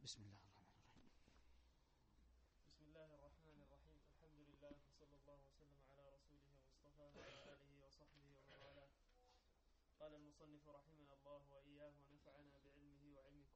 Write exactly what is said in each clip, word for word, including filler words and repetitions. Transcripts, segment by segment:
بسم الله الرحمن الرحيم. بسم الله الرحمن الرحيم. الحمد لله وصلى الله وسلم على رسوله ومصطفى وعلى آله وصحبه ومن والاه. قال المصنف رحمنا الله وإياه ونفعنا بعلمه وعلمكم.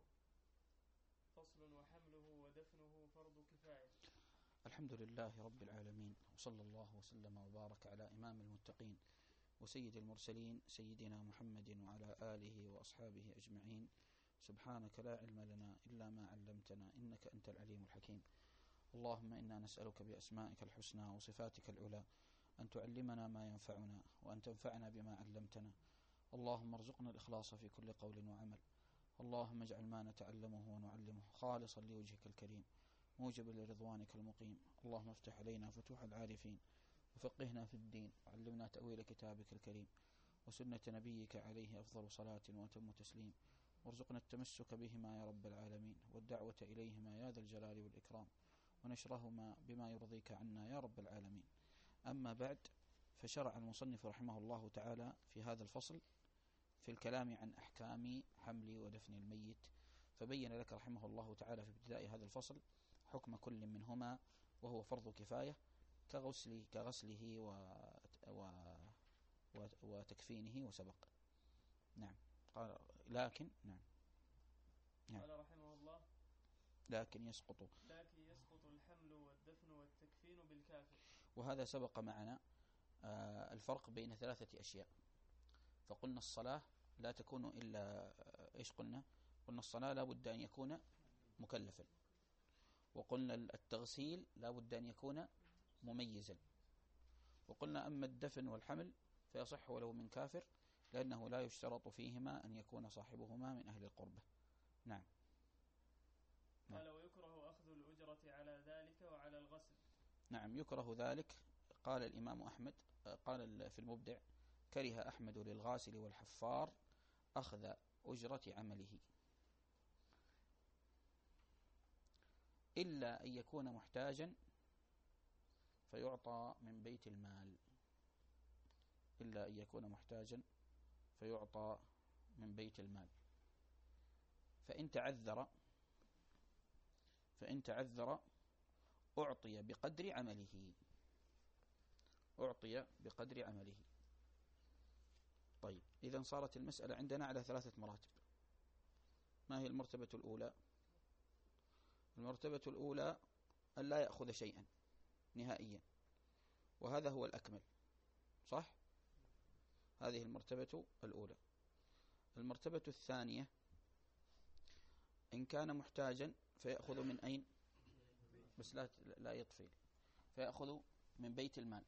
فصل: وحمله ودفنه فرض كفاية. الحمد لله رب العالمين، وصلى الله وسلم وبارك على إمام المتقين وسيد المرسلين سيدنا محمد وعلى آله وأصحابه أجمعين. سبحانك لا علم لنا إلا ما علمتنا إنك أنت العليم الحكيم. اللهم إنا نسألك بأسمائك الحسنى وصفاتك العلى أن تعلمنا ما ينفعنا وأن تنفعنا بما علمتنا. اللهم ارزقنا الإخلاص في كل قول وعمل. اللهم اجعل ما نتعلمه ونعلمه خالصا لوجهك الكريم موجبا لرضوانك المقيم. اللهم افتح علينا فتوح العارفين وفقهنا في الدين وعلمنا تأويل كتابك الكريم وسنة نبيك عليه أفضل صلاة وأتم تسليم، وارزقنا التمسك بهما يا رب العالمين والدعوة إليهما يا ذا الجلال والإكرام، ونشرهما بما يرضيك عنا يا رب العالمين. أما بعد، فشرع المصنف رحمه الله تعالى في هذا الفصل في الكلام عن أحكام حمل ودفن الميت، فبين لك رحمه الله تعالى في ابتداء هذا الفصل حكم كل منهما، وهو فرض كفاية كغسله, كغسله و... و... و... وتكفينه وسبق. نعم. قال لكن نعم. نعم. قال رحمه الله: لكن يسقط لكن يسقط الحمل والدفن والتكفين بالكافر. وهذا سبق معنا آه الفرق بين ثلاثة أشياء. فقلنا الصلاة لا تكون إلا إيش قلنا؟ قلنا الصلاة لا بد أن يكون مكلفا، وقلنا التغسيل لا بد أن يكون مميزا، وقلنا أما الدفن والحمل فيصح ولو من كافر لأنه لا يشترط فيهما أن يكون صاحبهما من أهل القربة. نعم. قال: ويكره أخذ الأجرة على ذلك وعلى الغسل. نعم، يكره ذلك. قال الإمام أحمد، قال في المبدع: كره أحمد للغاسل والحفار أخذ أجرة عمله إلا أن يكون محتاجا فيعطى من بيت المال إلا أن يكون محتاجا فيعطى من بيت المال فإن تعذر فإن تعذر أعطي بقدر عمله أعطي بقدر عمله طيب، إذن صارت المسألة عندنا على ثلاثة مراتب. ما هي المرتبة الأولى؟ المرتبة الأولى أن لا يأخذ شيئا نهائيا، وهذا هو الأكمل، صح؟ هذه المرتبة الأولى. المرتبة الثانية إن كان محتاجا فيأخذ من أين؟ بس لا لا يطفيل، فيأخذ من بيت المال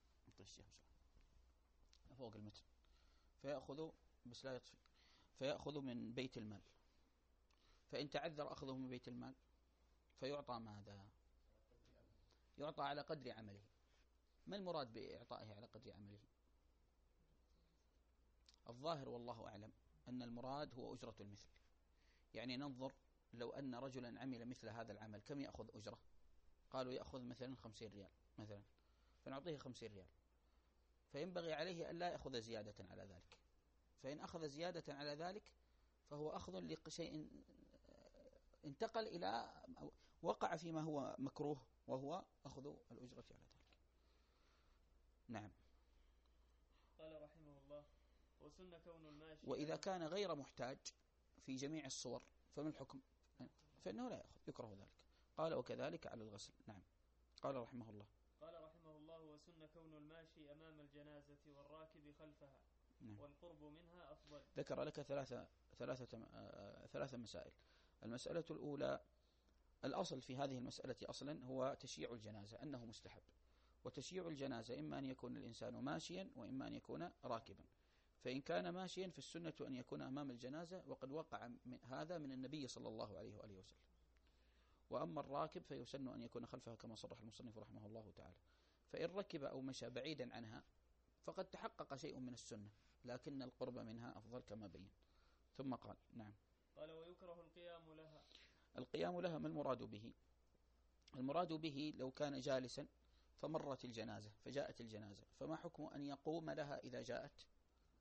فوق المتن، فيأخذ بس لا يطفي، فيأخذ من بيت المال. فإن تعذر أخذه من بيت المال فيعطى ماذا؟ يعطى على قدر عمله. ما المراد بإعطائه على قدر عمله؟ الظاهر والله أعلم أن المراد هو أجرة المثل. يعني ننظر لو أن رجلا عمل مثل هذا العمل كم يأخذ أجرة؟ قالوا يأخذ مثلا خمسين ريال مثلا، فنعطيه خمسين ريال، فينبغي عليه أن لا يأخذ زيادة على ذلك. فإن أخذ زيادة على ذلك فهو أخذ لشيء انتقل إلى وقع فيما هو مكروه، وهو أخذ الأجرة على ذلك. نعم. قال رحمه الله: وسن كون الماشي. وإذا كان غير محتاج في جميع الصور فما الحكم؟ فإنه لا يأخذ، يكره ذلك. قال: وكذلك على الغسل. نعم. قال رحمه الله قال رحمه الله: وسن كون الماشي أمام الجنازة والراكب خلفها. نعم. والقرب منها أفضل. ذكر لك ثلاثة ثلاثة آه ثلاثة مسائل. المسألة الأولى، الأصل في هذه المسألة أصلا هو تشييع الجنازة أنه مستحب، وتشييع الجنازة إما أن يكون الإنسان ماشيا وإما أن يكون راكبا. فإن كان ماشيا فالسنة أن يكون أمام الجنازة، وقد وقع من هذا من النبي صلى الله عليه وآله وسلم. وأما الراكب فيسن أن يكون خلفها كما صرح المصنف رحمه الله تعالى. فإن ركب أو مشى بعيدا عنها فقد تحقق شيء من السنة، لكن القرب منها أفضل كما بين. ثم قال: نعم. قال: ويكره القيام لها. القيام لها ما المراد به؟ المراد به لو كان جالسا فمرت الجنازة فجاءت الجنازة، فما حكم أن يقوم لها إذا جاءت؟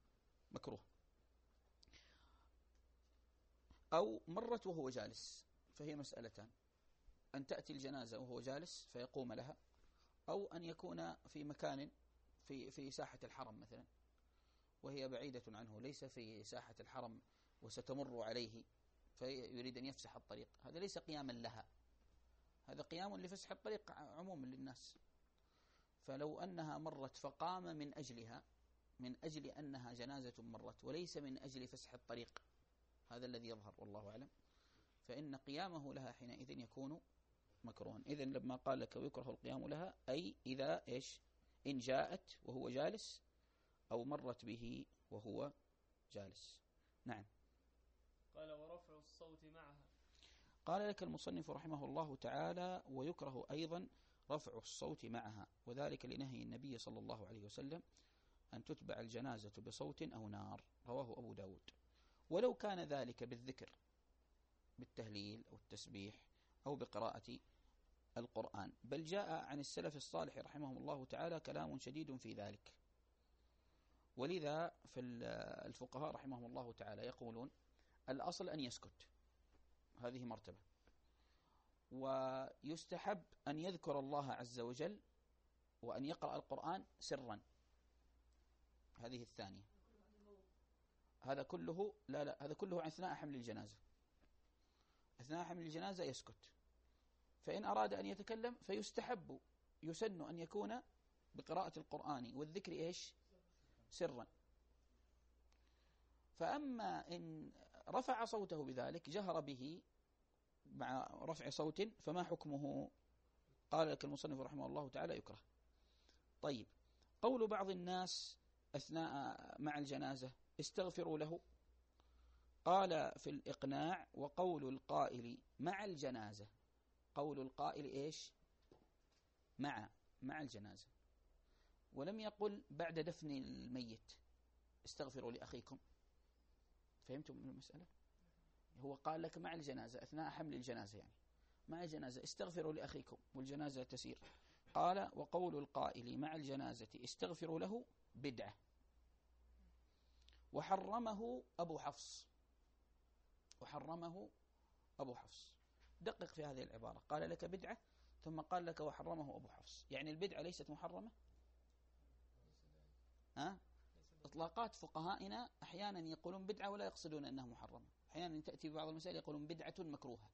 مكروه. أو مرت وهو جالس فهي مسألتان: أن تأتي الجنازة وهو جالس فيقوم لها، أو أن يكون في مكان في في ساحة الحرم مثلا وهي بعيدة عنه، ليس في ساحة الحرم وستمر عليه فيريد أن يفسح الطريق، هذا ليس قياما لها، هذا قيام لفسح الطريق عموما للناس. فلو أنها مرت فقام من أجلها، من أجل أنها جنازة مرت وليس من أجل فسح الطريق، هذا الذي يظهر والله أعلم، فإن قيامه لها حينئذ يكون مكروها. إذن لما قال لك ويكره القيام لها، أي إذا إيش؟ إن جاءت وهو جالس أو مرت به وهو جالس. نعم. قال ورفع الصوت معها. قال لك المصنف رحمه الله تعالى: ويكره أيضا رفع الصوت معها، وذلك لنهي النبي صلى الله عليه وسلم أن تتبع الجنازة بصوت أو نار، رواه أبو داود. ولو كان ذلك بالذكر بالتهليل أو التسبيح أو بقراءة القرآن، بل جاء عن السلف الصالح رحمهم الله تعالى كلام شديد في ذلك. ولذا فالفقهاء رحمهم الله تعالى يقولون الأصل أن يسكت، هذه مرتبة، ويستحب أن يذكر الله عز وجل وأن يقرأ القرآن سرا، هذه الثانية. هذا كله لا لا هذا كله أثناء حمل الجنازة، أثناء حمل الجنازة يسكت. فإن أراد أن يتكلم فيستحب يسن أن يكون بقراءة القرآن والذكر إيش؟ سرا. فأما إن رفع صوته بذلك، جهر به مع رفع صوت، فما حكمه؟ قال لك المصنف رحمه الله تعالى: يكره. طيب، قول بعض الناس أثناء مع الجنازة: استغفروا له. قال في الإقناع: وقول القائل مع الجنازة، قول القائل إيش؟ مع مع الجنازة، ولم يقل بعد دفن الميت استغفروا لأخيكم. فهمتم من المسألة؟ هو قال لك مع الجنازة، أثناء حمل الجنازة، يعني مع الجنازة استغفروا لأخيكم والجنازة تسير. قال: وقول القائل مع الجنازة استغفروا له بدعة، وحرمه أبو حفص، وحرمه أبو حفص. دقق في هذه العبارة، قال لك بدعة ثم قال لك وحرمه أبو حفص، يعني البدعة ليست محرمة؟ ها؟ إطلاقات فقهائنا أحيانا يقولون بدعة ولا يقصدون أنها محرمة، أحيانا تأتي بعض المسائل يقولون بدعة مكروهة،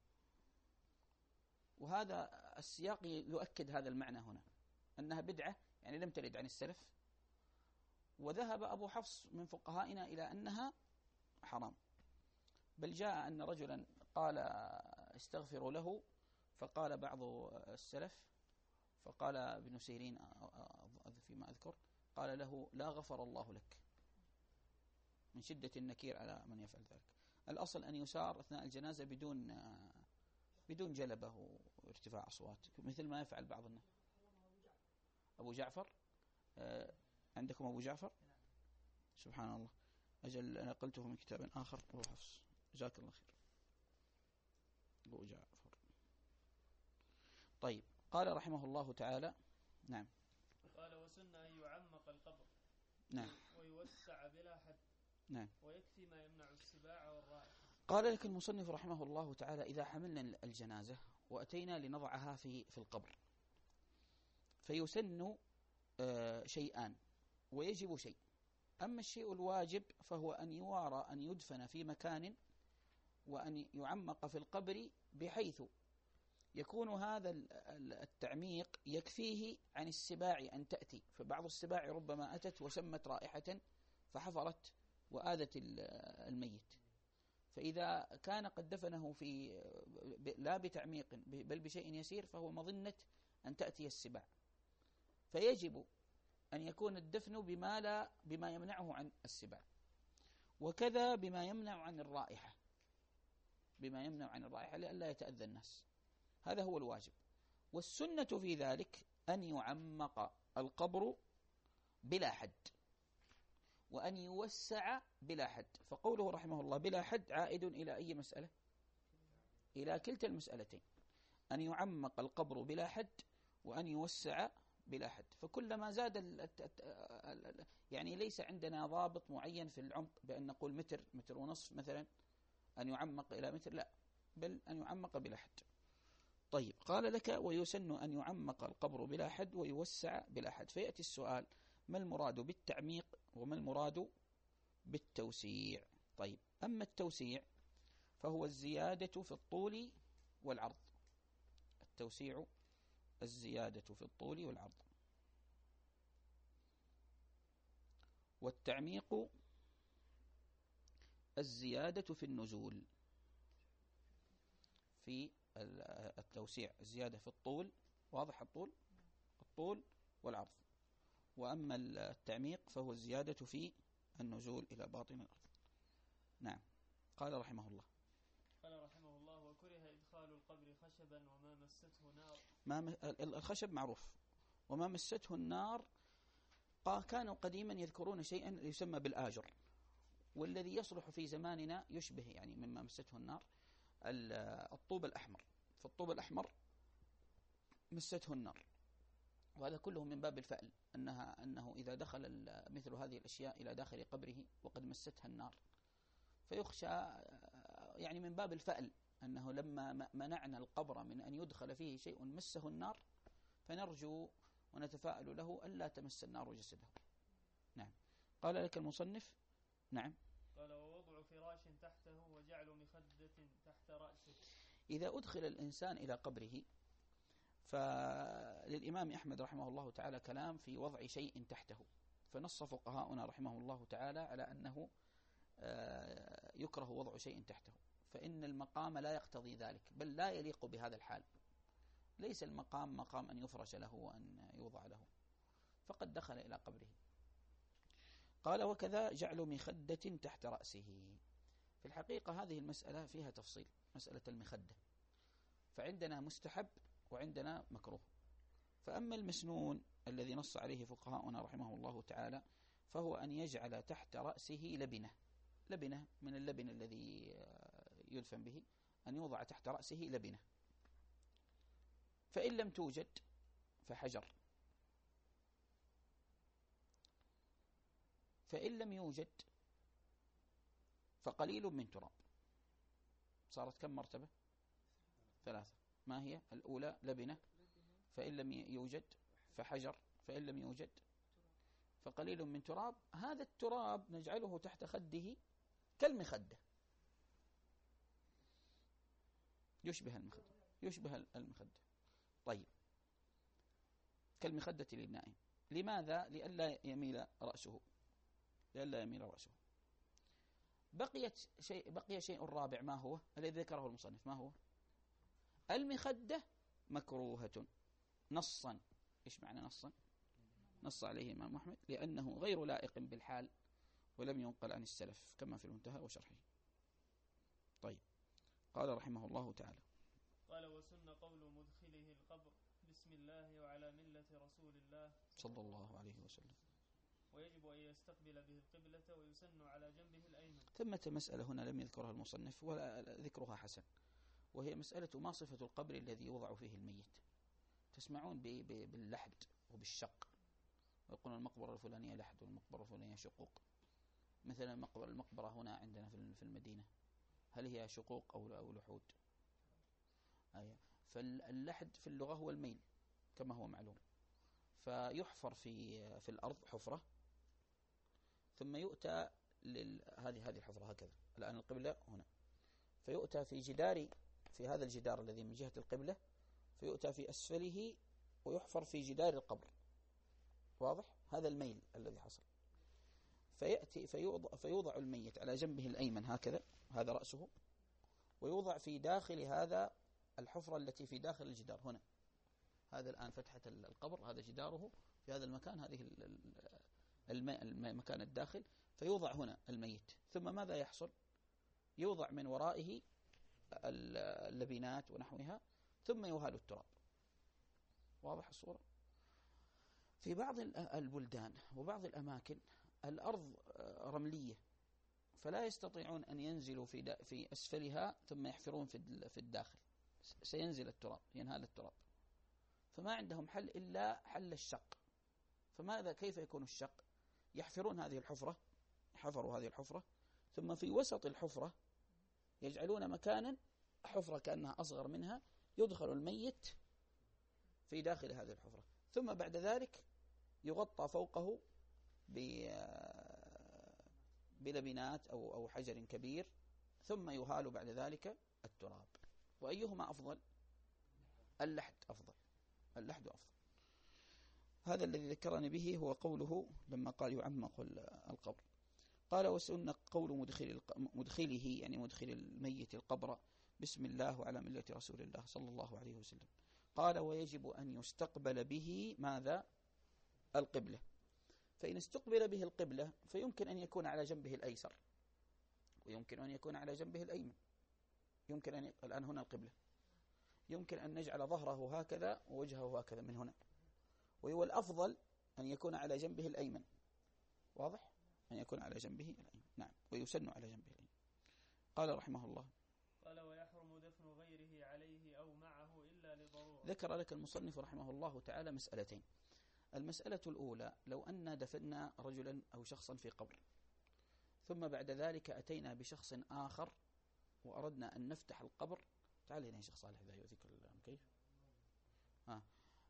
وهذا السياق يؤكد هذا المعنى هنا، أنها بدعة يعني لم ترد عن السلف. وذهب أبو حفص من فقهائنا إلى أنها حرام، بل جاء أن رجلا قال استغفروا له، فقال بعض السلف، فقال ابن سيرين فيما أذكر، قال له: لا غفر الله لك، من شدة النكير على من يفعل ذلك. الأصل أن يسار أثناء الجنازة بدون بدون جلبة وارتفاع أصوات، مثل ما يفعل بعض الناس. أبو جعفر، آه عندكم أبو جعفر؟ سبحان الله، أجل أنا قلته من كتاب آخر. أبو حفص، جزاك الله خير. أبو جعفر. طيب، قال رحمه الله تعالى: نعم. قال: وسن أن يعمق القبر، نعم، ويوسع بلا حد، نعم، ويكفي ما يمنع السباع والرائحة. قال لك المصنف رحمه الله تعالى: إذا حملنا الجنازة وأتينا لنضعها في في القبر، فيسن آه شيئان ويجب شيء. أما الشيء الواجب فهو أن يوارى أن يدفن في مكان وأن يعمق في القبر بحيث يكون هذا التعميق يكفيه عن السباع أن تأتي، فبعض السباع ربما أتت وشمت رائحة فحفرت وآذت الميت، فإذا كان قد دفنه في لا بتعميق بل بشيء يسير فهو مظنة أن تأتي السباع، فيجب أن يكون الدفن بما لا بما يمنعه عن السباع، وكذا بما يمنع عن الرائحة، بما يمنع عن الرائحة لئلا يتأذى الناس، هذا هو الواجب. والسنة في ذلك أن يعمق القبر بلا حد، وأن يوسع بلا حد. فقوله رحمه الله بلا حد عائد إلى أي مسألة؟ إلى كلتا المسألتين، أن يعمق القبر بلا حد وأن يوسع بلا حد. فكلما زاد يعني ليس عندنا ضابط معين في العمق بأن نقول متر، متر ونصف مثلا، أن يعمق إلى متر، لا، بل أن يعمق بلا حد. طيب قال لك ويسن أن يعمق القبر بلا حد ويوسع بلا حد. فيأتي السؤال ما المراد بالتعميق وما المراد بالتوسيع؟ طيب أما التوسيع فهو الزيادة في الطول والعرض. التوسيع الزيادة في الطول والعرض. والتعميق الزيادة في النزول. في التوسيع الزيادة في الطول، واضح الطول الطول والعرض. وأما التعميق فهو الزيادة في النزول إلى باطن الأرض. نعم. قال رحمه الله قال رحمه الله وكره إدخال القبر خشبا وما مسته نار. ما الخشب معروف، وما مسته النار كانوا قديما يذكرون شيئا يسمى بالآجر، والذي يصلح في زماننا يشبه يعني مما مسته النار الطوب الأحمر. فالطوب الأحمر مسته النار، وهذا كله من باب الفأل، أنها أنه إذا دخل مثل هذه الأشياء إلى داخل قبره وقد مستها النار فيخشى يعني من باب الفأل أنه لما منعنا القبر من أن يدخل فيه شيء مسه النار فنرجو ونتفاءل له ألا تمس النار جسده. نعم. قال لك المصنف نعم. قال ووضع فراش تحته وجعل مخدة تحت رأسه. إذا أدخل الإنسان إلى قبره فللإمام أحمد رحمه الله تعالى كلام في وضع شيء تحته، فنص فقهاؤنا رحمه الله تعالى على أنه يكره وضع شيء تحته، فإن المقام لا يقتضي ذلك، بل لا يليق بهذا الحال. ليس المقام مقام أن يفرش له وأن يوضع له، فقد دخل إلى قبره. قال وكذا جعل مخدة تحت رأسه. في الحقيقة هذه المسألة فيها تفصيل، مسألة المخدة، فعندنا مستحب وعندنا مكروه. فأما المسنون الذي نص عليه فقهاؤنا رحمه الله تعالى فهو أن يجعل تحت رأسه لبنة، لبنة من اللبن الذي يدفن به، أن يوضع تحت رأسه لبنة. فإن لم توجد فحجر، فإن لم يوجد فقليل من تراب. صارت كم مرتبة؟ ثلاثة. ما هي؟ الأولى لبنة، فإن لم يوجد فحجر، فإن لم يوجد فقليل من تراب. هذا التراب نجعله تحت خده كالمخدة، يشبه المخدة، يشبه المخدة. طيب كالمخدة للنائم. لماذا؟ لئلا يميل رأسه، لئلا يميل رأسه. بقيت شيء بقي شيء رابع، ما هو؟ الذي ذكره المصنف، ما هو؟ المخدة مكروهة نصا. إيش معنى نصا؟ نص عليه الإمام أحمد لأنه غير لائق بالحال ولم ينقل عن السلف كما في المنتهى وشرحه. طيب قال رحمه الله تعالى قال وسن قول مدخله القبر بسم الله وعلى ملة رسول الله صلى الله عليه وسلم، ويجب أن يستقبل به القبلة ويسن على جنبه الأيمن. ثمة مسألة هنا لم يذكرها المصنف ولا ذكرها حسن، وهي مسألة ما صفة القبر الذي يوضع فيه الميت. تسمعون باللحد وبالشق، ويقولون المقبرة الفلانية لحد والمقبرة الفلانية شقوق. مثلا المقبرة هنا عندنا في المدينة هل هي شقوق أو لحود؟ أيه. فاللحد في اللغة هو الميل كما هو معلوم، فيحفر في في الأرض حفرة، ثم يؤتى هذه هذه الحفرة هكذا، الآن القبلة هنا، فيؤتى في جدار، في هذا الجدار الذي من جهة القبلة، فيؤتى في أسفله ويحفر في جدار القبر. واضح؟ هذا الميل الذي حصل. فيأتي فيوضع, فيوضع الميت على جنبه الأيمن هكذا، هذا رأسه، ويوضع في داخل هذا الحفرة التي في داخل الجدار هنا. هذا الآن فتحة القبر، هذا جداره في هذا المكان، هذه المكان الداخل، فيوضع هنا الميت. ثم ماذا يحصل؟ يوضع من ورائه اللبنات ونحوها، ثم يهال التراب. واضح الصورة؟ في بعض البلدان وبعض الأماكن الأرض رملية، فلا يستطيعون أن ينزلوا في في أسفلها ثم يحفرون في الداخل، سينزل التراب، ينهال التراب، فما عندهم حل إلا حل الشق. فماذا كيف يكون الشق؟ يحفرون هذه الحفرة، حفروا هذه الحفرة، ثم في وسط الحفرة يجعلون مكانا حفرة كأنها أصغر منها، يدخل الميت في داخل هذه الحفرة، ثم بعد ذلك يغطى فوقه بلبنات أو أو حجر كبير، ثم يهال بعد ذلك التراب. وأيهما أفضل؟ اللحد أفضل، اللحد أفضل. هذا الذي ذكرني به هو قوله لما قال يعمق القبر. قال وسن قول مدخل مدخله يعني مدخل الميت القبر بسم الله وعلى ملة رسول الله صلى الله عليه وسلم. قال ويجب أن يستقبل به ماذا؟ القبلة. فإن استقبل به القبلة فيمكن أن يكون على جنبه الأيسر، ويمكن أن يكون على جنبه الأيمن. يمكن أن ي... الآن هنا القبلة، يمكن أن نجعل ظهره هكذا ووجهه هكذا من هنا، وهو الأفضل أن يكون على جنبه الأيمن. واضح؟ أن يكون على جنبه الأيمن. نعم، ويسن على جنبه الأيمن. قال رحمه الله قال ويحرم دفن غيره عليه أو معه إلا لضرورة. ذكر لك المصنف رحمه الله تعالى مسألتين. المسألة الأولى لو أن دفنا رجلا أو شخصا في قبر، ثم بعد ذلك أتينا بشخص آخر وأردنا أن نفتح القبر. تعال هنا يا شيخ صالح إذا يؤذيك كيف آه.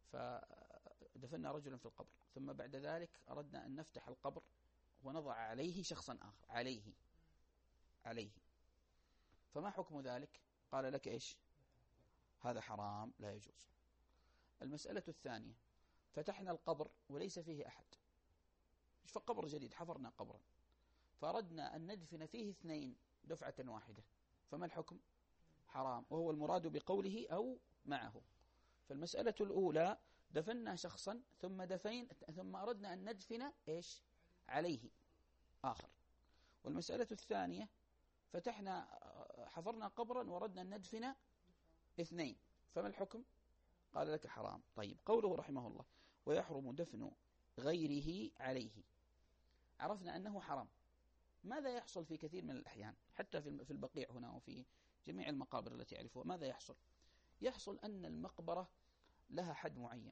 فدفنا رجلا في القبر، ثم بعد ذلك أردنا أن نفتح القبر ونضع عليه شخصا آخر، عليه عليه فما حكم ذلك؟ قال لك إيش؟ هذا حرام، لا يجوز. المسألة الثانية فتحنا القبر وليس فيه أحد، فقبر جديد، حفرنا قبرا فأردنا أن ندفن فيه اثنين دفعة واحدة، فما الحكم؟ حرام، وهو المراد بقوله أو معه. فالمسألة الأولى دفنا شخصا ثم دفين ثم أردنا أن ندفن إيش؟ عليه آخر. والمسألة الثانية فتحنا حفرنا قبرا وردنا أن ندفن اثنين، فما الحكم؟ قال لك حرام. طيب، قوله رحمه الله ويحرم دفن غيره عليه، عرفنا أنه حرام. ماذا يحصل في كثير من الأحيان حتى في البقيع هنا وفي جميع المقابر التي يعرفوها؟ ماذا يحصل؟ يحصل أن المقبرة لها حد معين،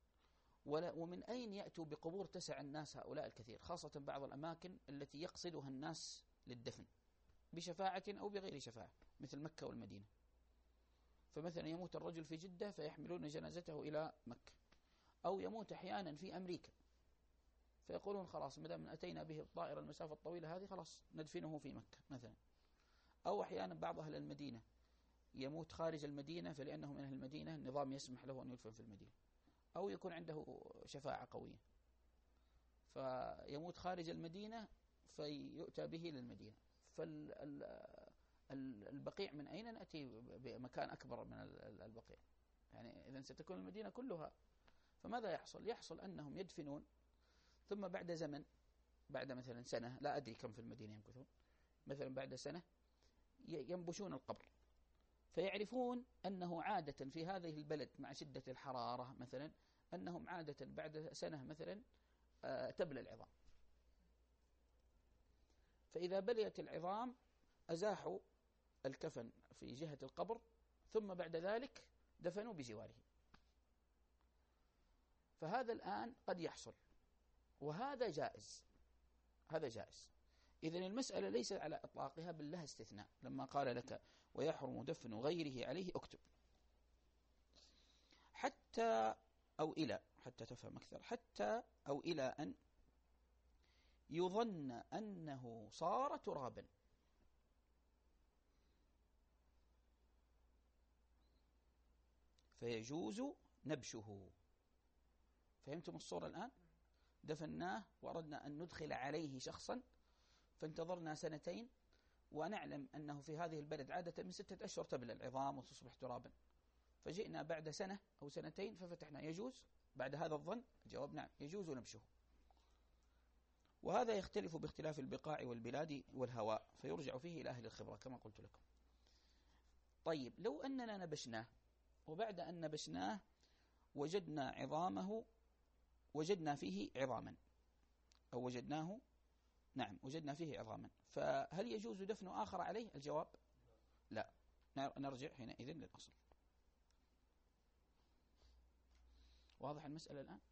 ومن أين يأتوا بقبور تسع الناس هؤلاء الكثير، خاصة بعض الأماكن التي يقصدها الناس للدفن بشفاعة أو بغير شفاعة، مثل مكة والمدينة. فمثلا يموت الرجل في جدة فيحملون جنازته إلى مكة، أو يموت أحيانا في أمريكا فيقولون خلاص مدام أتينا به الطائرة المسافة الطويلة هذه خلاص ندفنه في مكة مثلا. أو أحيانا بعض أهل المدينة يموت خارج المدينة فلأنه من أهل المدينة النظام يسمح له أن يدفن في المدينة، أو يكون عنده شفاعة قوية فيموت خارج المدينة فيؤتى به للمدينة. فالبقيع من أين نأتي بمكان أكبر من البقيع؟ يعني إذن ستكون المدينة كلها. فماذا يحصل؟ يحصل أنهم يدفنون ثم بعد زمن، بعد مثلا سنة، لا أدري كم في المدينة يمكثون، مثلا بعد سنة ينبشون القبر، فيعرفون أنه عادة في هذه البلد مع شدة الحرارة مثلا أنهم عادة بعد سنة مثلا تبلى العظام. فإذا بليت العظام أزاحوا الكفن في جهة القبر ثم بعد ذلك دفنوا بجواره. فهذا الآن قد يحصل، وهذا جائز، هذا جائز. إذن المسألة ليست على إطلاقها بل لها استثناء. لما قال لك ويحرم دفن غيره عليه اكتب حتى أو إلى، حتى تفهم أكثر، حتى أو إلى أن يظن أنه صار ترابا. فيجوز نبشه. فهمتم الصورة الآن؟ دفناه وأردنا أن ندخل عليه شخصا، فانتظرنا سنتين ونعلم أنه في هذه البلد عادة من ستة أشهر تبلى العظام وتصبح ترابا، فجئنا بعد سنة أو سنتين ففتحنا. يجوز بعد هذا الظن؟ الجواب نعم، يجوز نبشه. وهذا يختلف باختلاف البقاع والبلاد والهواء، فيرجع فيه إلى أهل الخبرة كما قلت لكم. طيب، لو أننا نبشناه وبعد أن نبشناه وجدنا عظامه، وجدنا فيه عظاما أو وجدناه، نعم وجدنا فيه عظاما، فهل يجوز دفن آخر عليه؟ الجواب لا. نرجع حينئذ للأصل. واضح المسألة الآن؟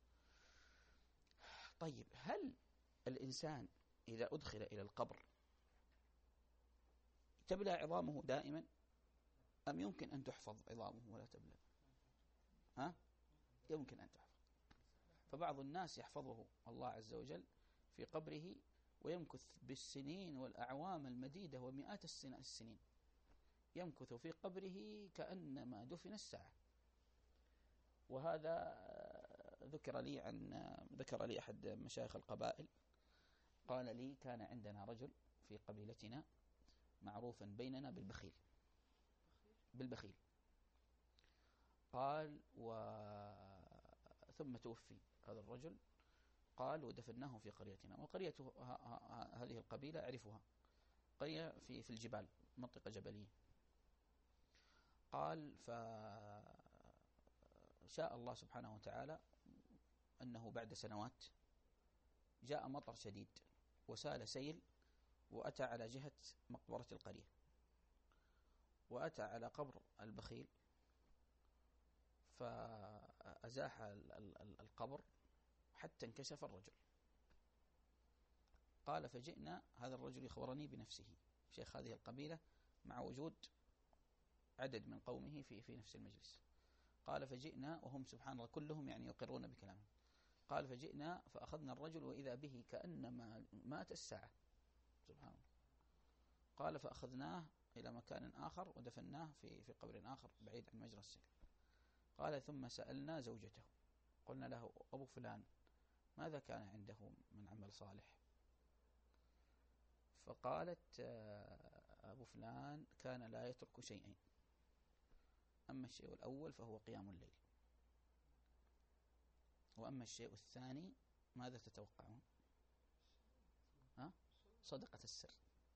طيب، هل الإنسان إذا أدخل إلى القبر تبلى عظامه دائما؟ أم يمكن أن تحفظ عظامه ولا تبلى؟ ها؟ يمكن أن تحفظ. فبعض الناس يحفظه الله عز وجل في قبره ويمكث بالسنين والأعوام المديدة ومئات السنين، يمكث في قبره كأنما دفن الساعة. وهذا ذكر لي عن ذكر لي أحد مشايخ القبائل قال لي: كان عندنا رجل في قبيلتنا معروفا بيننا بالبخيل بالبخيل قال و ثم توفي هذا الرجل، قال ودفناه في قريتنا. وقريته هذه القبيلة أعرفها، قرية في في الجبال، منطقة جبلية. قال فشاء الله سبحانه وتعالى أنه بعد سنوات جاء مطر شديد وسال سيل وأتى على جهة مقبرة القرية، وأتى على قبر البخيل فأزاح القبر حتى انكشف الرجل. قال فجئنا، هذا الرجل يخبرني بنفسه، شيخ هذه القبيلة مع وجود عدد من قومه في في نفس المجلس. قال فجئنا وهم سبحان الله كلهم يعني يقرون بكلامه. قال فجئنا فأخذنا الرجل وإذا به كأنما مات الساعة، سبحان الله. قال فأخذناه إلى مكان آخر ودفناه في في قبر آخر بعيد عن مجرى السيل. قال ثم سألنا زوجته، قلنا له: أبو فلان ماذا كان عنده من عمل صالح؟ فقالت: أبو فلان كان لا يترك شيئين، أما الشيء الأول فهو قيام الليل، وأما الشيء الثاني ماذا تتوقعون؟ ها؟ صدقة السر.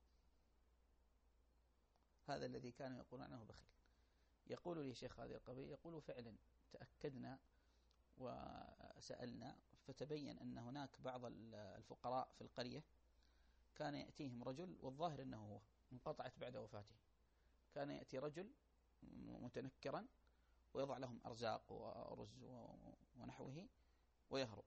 هذا الذي كانوا يقولون عنه بخيل. يقول لي شيخ هذه القبيلة، يقول فعلا تأكدنا وسألنا فتبين أن هناك بعض الفقراء في القرية كان يأتيهم رجل، والظاهر أنه هو انقطعت بعد وفاته، كان يأتي رجل متنكرا ويضع لهم أرزاق ورز ونحوه ويهرب.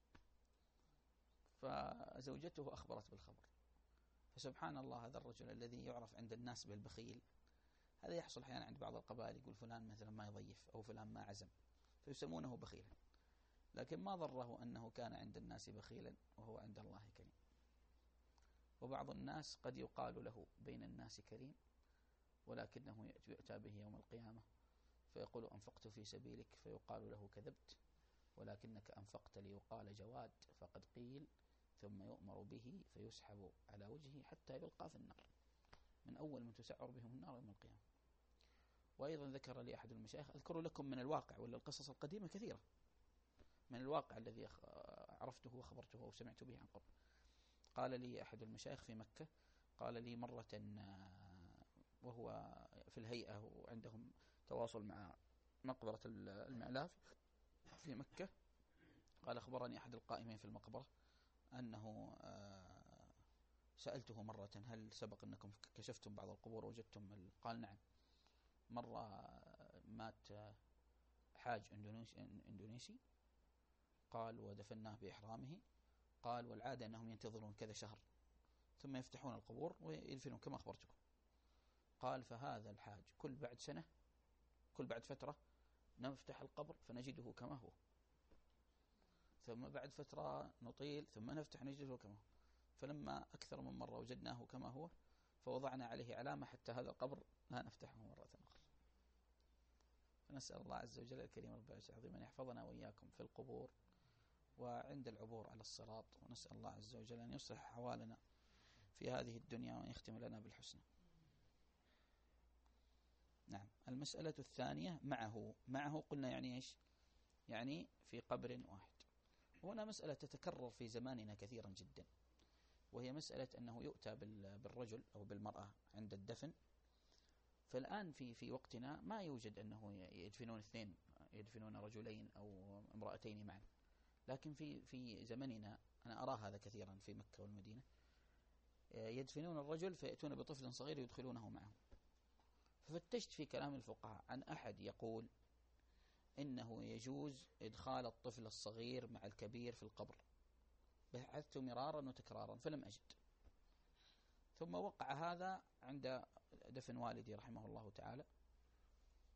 فزوجته أخبرت بالخبر، فسبحان الله هذا الرجل الذي يعرف عند الناس بالبخيل، هذا يحصل أحيانا عند بعض القبائل، يقول فلان مثلا ما يضيف أو فلان ما عزم فيسمونه بخيلا، لكن ما ضره أنه كان عند الناس بخيلا وهو عند الله كريم. وبعض الناس قد يقال له بين الناس كريم ولكنه يؤتى به يوم القيامة فيقول أنفقت في سبيلك، فيقال له كذبت ولكنك أنفقت ليقال جواد، فقد قيل، ثم يؤمر به فيسحب على وجهه حتى يلقى في النار، من أول من تسعر بهم النار يوم القيامة. وأيضا ذكر لي أحد المشايخ، أذكر لكم من الواقع ولا القصص القديمة كثيرة، من الواقع الذي عرفته وخبرته وسمعت به عن قرب. قال لي أحد المشايخ في مكة، قال لي مرة وهو في الهيئة وعندهم تواصل مع مقبرة المعلاف في مكة، قال أخبرني أحد القائمين في المقبرة أنه سألته مرة هل سبق أنكم كشفتم بعض القبور وجدتم؟ قال نعم، مرة مات حاج إندونيسي، قال ودفناه بإحرامه، قال والعادة أنهم ينتظرون كذا شهر ثم يفتحون القبور ويدفنون كما أخبرتكم. قال فهذا الحاج كل بعد سنة كل بعد فترة نفتح القبر فنجده كما هو، ثم بعد فترة نطيل ثم نفتح نجده كما هو، فلما أكثر من مرة وجدناه كما هو فوضعنا عليه علامة حتى هذا القبر لا نفتحه مرة أخرى. فنسأل الله عز وجل الكريم رب العالمين أن يحفظنا وإياكم في القبور وعند العبور على الصراط، ونسأل الله عز وجل أن يصلح أحوالنا في هذه الدنيا وأن يختم لنا بالحسنى. نعم. المسألة الثانية معه معه قلنا يعني إيش؟ يعني في قبر واحد. هنا مسألة تتكرر في زماننا كثيرا جدا، وهي مسألة أنه يؤتى بالرجل أو بالمرأة عند الدفن. فالآن في في وقتنا ما يوجد أنه يدفنون اثنين، يدفنون رجلين أو امرأتين معا، لكن في في زمننا أنا أرى هذا كثيرا في مكة والمدينة، يدفنون الرجل فيأتون بطفل صغير يدخلونه معهم. ففتشت في كلام الفقهاء عن أحد يقول إنه يجوز إدخال الطفل الصغير مع الكبير في القبر، بحثت مرارا وتكرارا فلم أجد. ثم وقع هذا عند دفن والدي رحمه الله تعالى،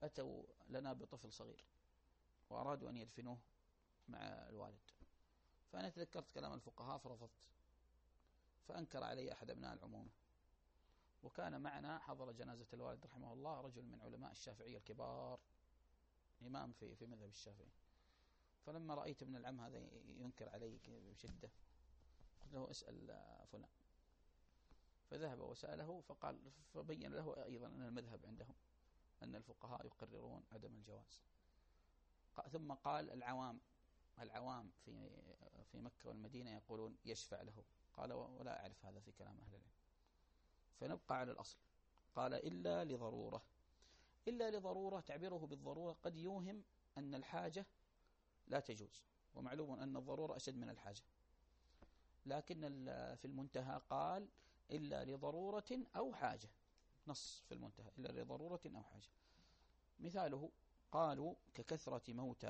أتوا لنا بطفل صغير وأرادوا أن يدفنوه مع الوالد، فأنا تذكرت كلام الفقهاء فرفضت، فأنكر علي أحد أبناء العمومة، وكان معنا حضر جنازة الوالد رحمه الله رجل من علماء الشافعية الكبار، إمام في في مذهب الشافعي. فلما رأيت ابن العم هذا ينكر علي بشدة قلت له اسأل فلان، فذهب وسأله فقال فبين له أيضا أن المذهب عندهم أن الفقهاء يقررون عدم الجواز. ثم قال العوام العوام في في مكة والمدينة يقولون يشفع له، قال ولا أعرف هذا في كلام أهل العلم، فنبقى على الأصل. قال إلا لضرورة. إلا لضرورة تعبيره بالضرورة قد يوهم أن الحاجة لا تجوز، ومعلوم أن الضرورة أشد من الحاجة، لكن في المنتهى قال إلا لضرورة أو حاجة، نص في المنتهى إلا لضرورة أو حاجة. مثاله قالوا ككثرة موتى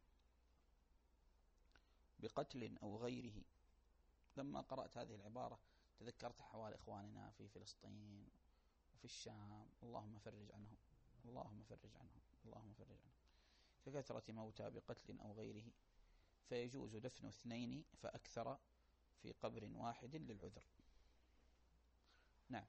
بقتل أو غيره. لما قرأت هذه العبارة تذكرت أحوال إخواننا في فلسطين وفي الشام، اللهم فرج عنهم اللهم فرج عنهم اللهم فرج عنهم. ككثرة موتى بقتل أو غيره فيجوز دفن اثنين فأكثر في قبر واحد للعذر. نعم.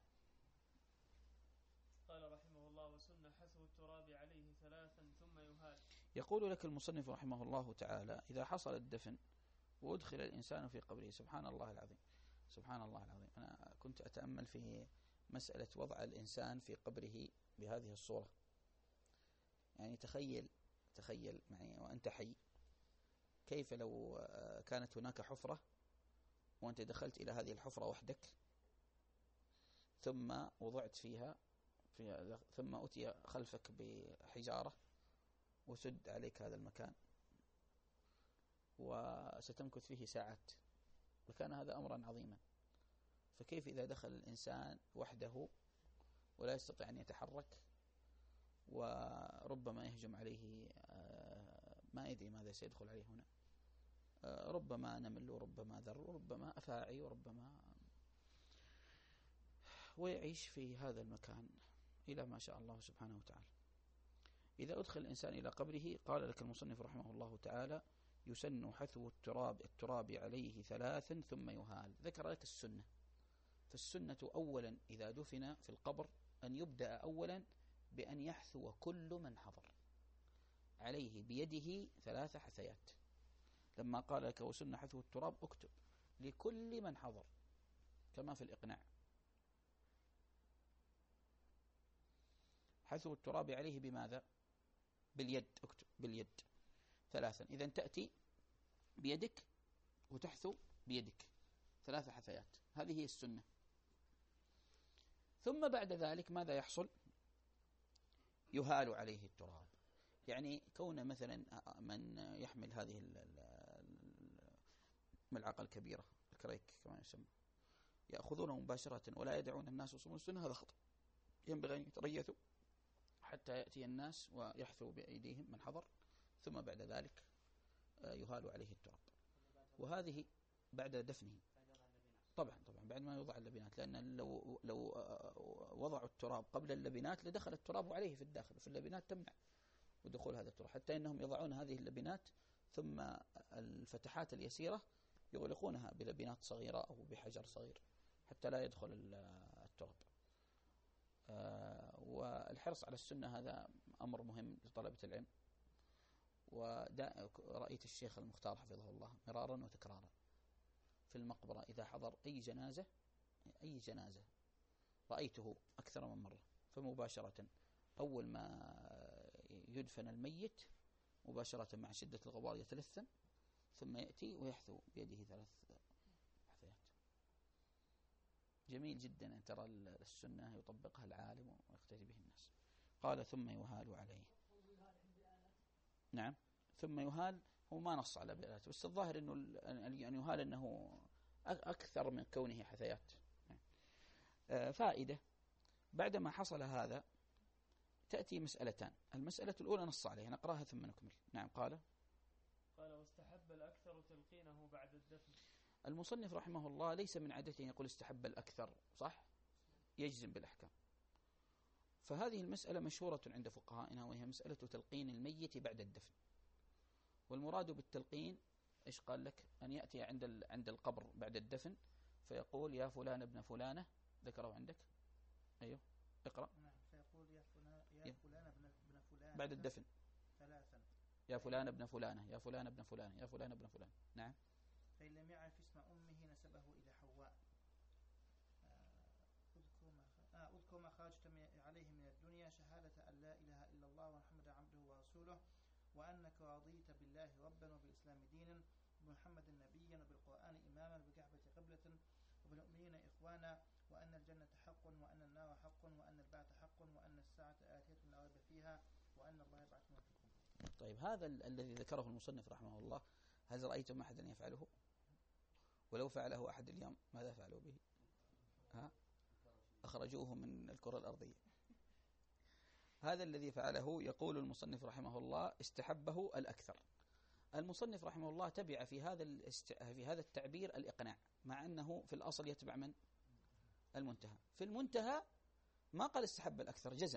قال رحمه الله وسن حثو التراب عليه ثلاثا ثم يهال. يقول لك المصنف رحمه الله تعالى إذا حصل الدفن وأدخل الإنسان في قبره، سبحان الله العظيم سبحان الله العظيم، أنا كنت أتأمل في مسألة وضع الإنسان في قبره بهذه الصورة. يعني تخيل تخيل معي وأنت حي، كيف لو كانت هناك حفرة وأنت دخلت إلى هذه الحفرة وحدك، ثم وضعت فيها في ثم أتي خلفك بحجارة وسد عليك هذا المكان وستمكث فيه ساعات، وكان هذا أمرا عظيما. فكيف إذا دخل الإنسان وحده ولا يستطيع أن يتحرك، وربما يهجم عليه ما يدري ماذا سيدخل عليه هنا، ربما نمل وربما ذر وربما أفاعي وربما، ويعيش في هذا المكان إلى ما شاء الله سبحانه وتعالى. إذا أدخل الإنسان إلى قبره قال لك المصنف رحمه الله تعالى يسن حثو التراب التراب عليه ثلاثا ثم يهال. ذكر لك السنة، فالسنة أولا إذا دفن في القبر أن يبدأ أولا بأن يحثو كل من حضر عليه بيده ثلاث حثيات. لما قال لك وسن حثو التراب اكتب لكل من حضر كما في الإقناع. حثو التراب عليه بماذا؟ باليد، اكتب باليد ثلاثا. إذا تأتي بيدك وتحثو بيدك ثلاث حثيات، هذه هي السنة. ثم بعد ذلك ماذا يحصل؟ يهال عليه التراب. يعني كون مثلا من يحمل هذه الملعقة الكبيرة الكريك كما يسمى يأخذونه مباشرة ولا يدعون الناس يصومون السنة، هذا خطأ. ينبغي أن يتريثوا حتى يأتي الناس ويحثوا بأيديهم من حضر، ثم بعد ذلك يهال عليه التراب. وهذه بعد دفنه طبعا طبعا بعد ما يوضع اللبنات، لأن لو لو وضعوا التراب قبل اللبنات لدخل التراب عليه في الداخل، في اللبنات تمنع ودخول هذا التراب، حتى إنهم يضعون هذه اللبنات ثم الفتحات اليسيرة يغلقونها بلبنات صغيرة أو بحجر صغير حتى لا يدخل التراب. والحرص على السنة هذا أمر مهم لطلبة العلم. ورأيت الشيخ المختار حفظه الله مرارا وتكرارا في المقبرة إذا حضر أي جنازة أي جنازة رأيته أكثر من مرة، فمباشرة أول ما يدفن الميت مباشرة مع شدة الغبار يتلثم ثم يأتي ويحثو بيده ثلاث حثيات. جميل جدا أن ترى السنة يطبقها العالم ويقتدي به الناس. قال ثم يهال عليه. نعم ثم يهال، هو ما نص على بآلات، بس الظاهر أنه أن يهال أنه أكثر من كونه حثيات. فائدة بعدما حصل هذا تأتي مسألتان. المسألة الأولى نص عليها نقراها ثم نكمل. نعم قال قال واستحب الأكثر تلقينه بعد الدفن. المصنف رحمه الله ليس من عادته يقول استحب الأكثر، صح؟ يجزم بالأحكام. فهذه المسألة مشهورة عند فقهائنا، وهي مسألة تلقين الميت بعد الدفن. والمراد بالتلقين إيش قال لك؟ أن يأتي عند عند القبر بعد الدفن فيقول يا فلان ابن فلانة، ذكره عندك؟ أيوه اقرأ. نعم، فيقول يا فلان يا فلان ابن ابن فلان بعد الدفن ثلاثا، يا فلان ابن فلانة، يا فلان ابن فلانة، يا فلان ابن فلان. نعم. فإن لم يعرف اسم أمه نسبه إلى حواء. أذكر ما آه أذكر ما خرجت عليه من الدنيا، شهادة أن لا إله إلا الله ومحمد عبده ورسوله، وأنك رضيت بالله ربا وبالإسلام دينا وبمحمد نبيا وبالقرآن إماما وبالكعبة قبلة وبالمؤمنين إخوانا، وأن الجنة حق وأن النار حق وأن البعث حق وأن الساعة آتية لا ريب فيها وأن الله يبعث من في القبور. طيب هذا ال الذي ذكره المصنف رحمه الله، هل رأيتم أحدا يفعله؟ ولو فعله أحد اليوم ماذا فعلوا به؟ ها؟ أخرجوه من الكرة الأرضية. هذا الذي فعله يقول المصنف رحمه الله استحبه الأكثر. المصنف رحمه الله تبع في هذا الاست... في هذا التعبير الإقناع، مع أنه في الأصل يتبع من؟ المنتهى. في المنتهى ما قال استحب الأكثر، جزم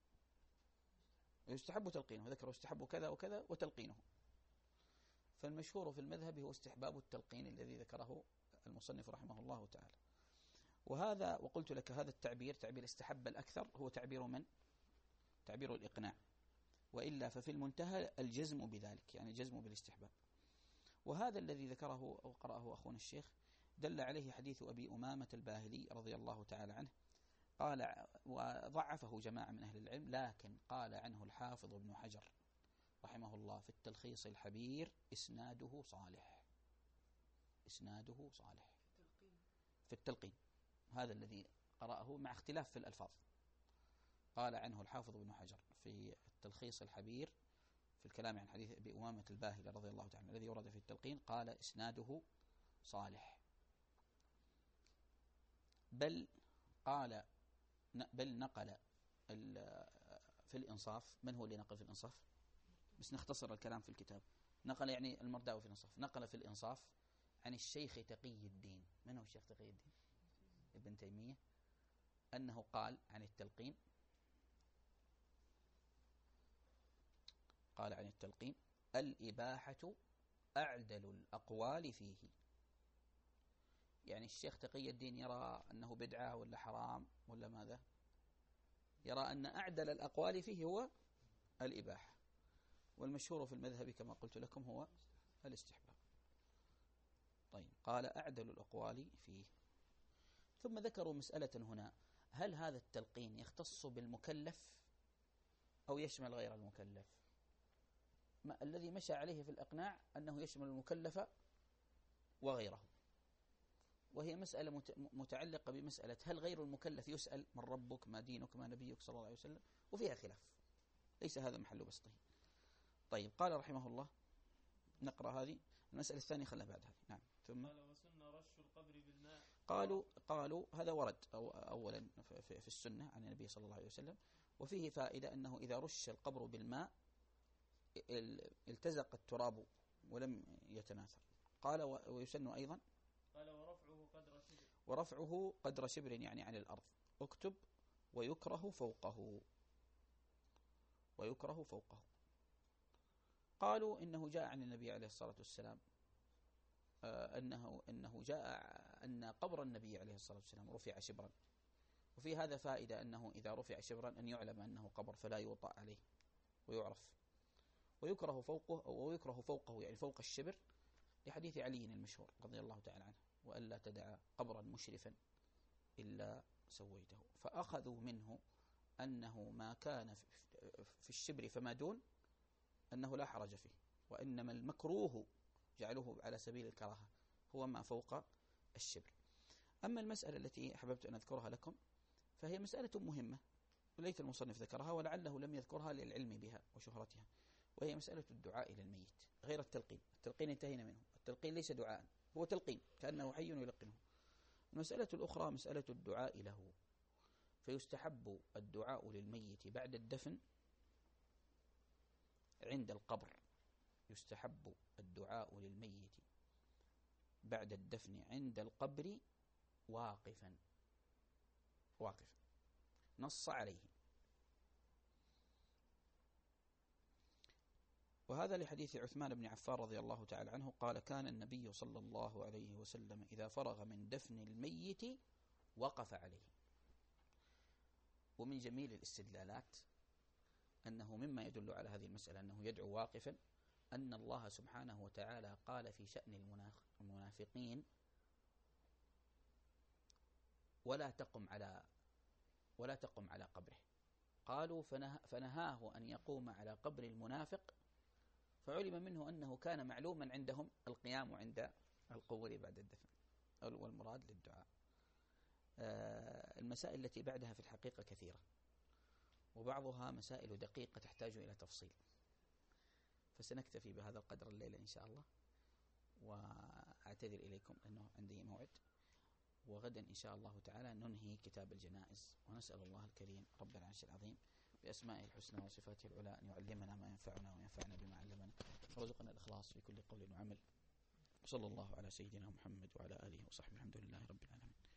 ويستحب تلقينه، ذكر يستحب كذا وكذا وتلقينه. فالمشهور في المذهب هو استحباب التلقين الذي ذكره المصنف رحمه الله تعالى. وهذا وقلت لك هذا التعبير تعبير استحب الأكثر هو تعبير من؟ تعبير الإقناع، وإلا ففي المنتهى الجزم بذلك، يعني الجزم بالاستحباب. وهذا الذي ذكره أو قرأه أخونا الشيخ دل عليه حديث أبي أمامة الباهلي رضي الله تعالى عنه، قال وضعفه جماعة من أهل العلم، لكن قال عنه الحافظ ابن حجر رحمه الله في التلخيص الحبير إسناده صالح. إسناده صالح في التلقين، هذا الذي قرأه مع اختلاف في الألفاظ. قال عنه الحافظ ابن حجر في التلخيص الحبير في الكلام عن حديث أبي أمامة الباهلي رضي الله تعالى الذي ورد في التلقين، قال إسناده صالح. بل قال بل نقل في الإنصاف. من هو اللي نقل في الإنصاف؟ بس نختصر الكلام في الكتاب. نقل يعني المرداوي في الإنصاف، نقل في الإنصاف عن الشيخ تقي الدين. من هو الشيخ تقي الدين؟ ابن تيمية، أنه قال عن التلقين قال عن التلقين الإباحة أعدل الأقوال فيه. يعني الشيخ تقي الدين يرى أنه بدعة ولا حرام ولا ماذا؟ يرى أن أعدل الأقوال فيه هو الإباحة، والمشهور في المذهب كما قلت لكم هو الاستحباب. طيب قال أعدل الأقوال فيه. ثم ذكروا مسألة هنا، هل هذا التلقين يختص بالمكلف أو يشمل غير المكلف؟ ما الذي مشى عليه في الإقناع أنه يشمل المكلف وغيره، وهي مسألة متعلقة بمسألة هل غير المكلف يسأل من ربك ما دينك ما نبيك صلى الله عليه وسلم، وفيها خلاف، ليس هذا محل بسطه. طيب قال رحمه الله، نقرأ هذه المسألة الثانية خلها بعد هذه. نعم. ثم قال وسن رش القبر بالماء. قالوا قالوا هذا ورد أو أولا في السنة عن النبي صلى الله عليه وسلم، وفيه فائدة أنه إذا رش القبر بالماء التزق التراب ولم يتناثر. قال ويسن أيضا قال ورفعه قدر شبر. ورفعه قدر شبر يعني عن الأرض. اكتب ويكره فوقه ويكره فوقه. قالوا إنه جاء عن النبي عليه الصلاة والسلام آه أنه أنه جاء أن قبر النبي عليه الصلاة والسلام رفع شبرا، وفي هذا فائدة أنه إذا رفع شبرا أن يعلم أنه قبر فلا يوطأ عليه ويعرف. ويكره فوقه أو يكره فوقه يعني فوق الشبر لحديث علي المشهور رضي الله تعالى عنه، وألا تدع قبرا مشرفا إلا سويته. فأخذوا منه أنه ما كان في الشبر فما دون أنه لا حرج فيه، وإنما المكروه جعلوه على سبيل الكراهة هو ما فوق الشبر. أما المسألة التي أحببت أن أذكرها لكم فهي مسألة مهمة وليس المصنف ذكرها ولعله لم يذكرها للعلم بها وشهرتها، وهي مسألة الدعاء للميت غير التلقين. التلقين انتهينا منه، التلقين ليس دعاء، هو تلقين كأنه حي يلقنه. المسألة الأخرى مسألة الدعاء له، فيستحب الدعاء للميت بعد الدفن عند القبر. يستحب الدعاء للميت بعد الدفن عند القبر واقفا واقفا نص عليه وهذا لحديث عثمان بن عفان رضي الله تعالى عنه قال كان النبي صلى الله عليه وسلم إذا فرغ من دفن الميت وقف عليه. ومن جميل الاستدلالات أنه مما يدل على هذه المسألة أنه يدعو واقفا أن الله سبحانه وتعالى قال في شأن المنافقين ولا تقم على ولا تقم على قبره. قالوا فنه فنهاه أن يقوم على قبر المنافق، فعلم منه أنه كان معلوما عندهم القيام عند القبور بعد الدفن، والمراد للدعاء. آه المسائل التي بعدها في الحقيقة كثيرة، وبعضها مسائل دقيقة تحتاج إلى تفصيل، فسنكتفي بهذا القدر الليلة إن شاء الله، وأعتذر إليكم أنه عندي موعد، وغدا إن شاء الله تعالى ننهي كتاب الجنائز. ونسأل الله الكريم رب العرش العظيم بأسمائه الحسنى وصفاته العلى أن يعلمنا ما ينفعنا وينفعنا بما علمنا، ويرزقنا الإخلاص في كل قول وعمل. صلى الله على سيدنا محمد وعلى آله وصحبه، الحمد لله رب العالمين.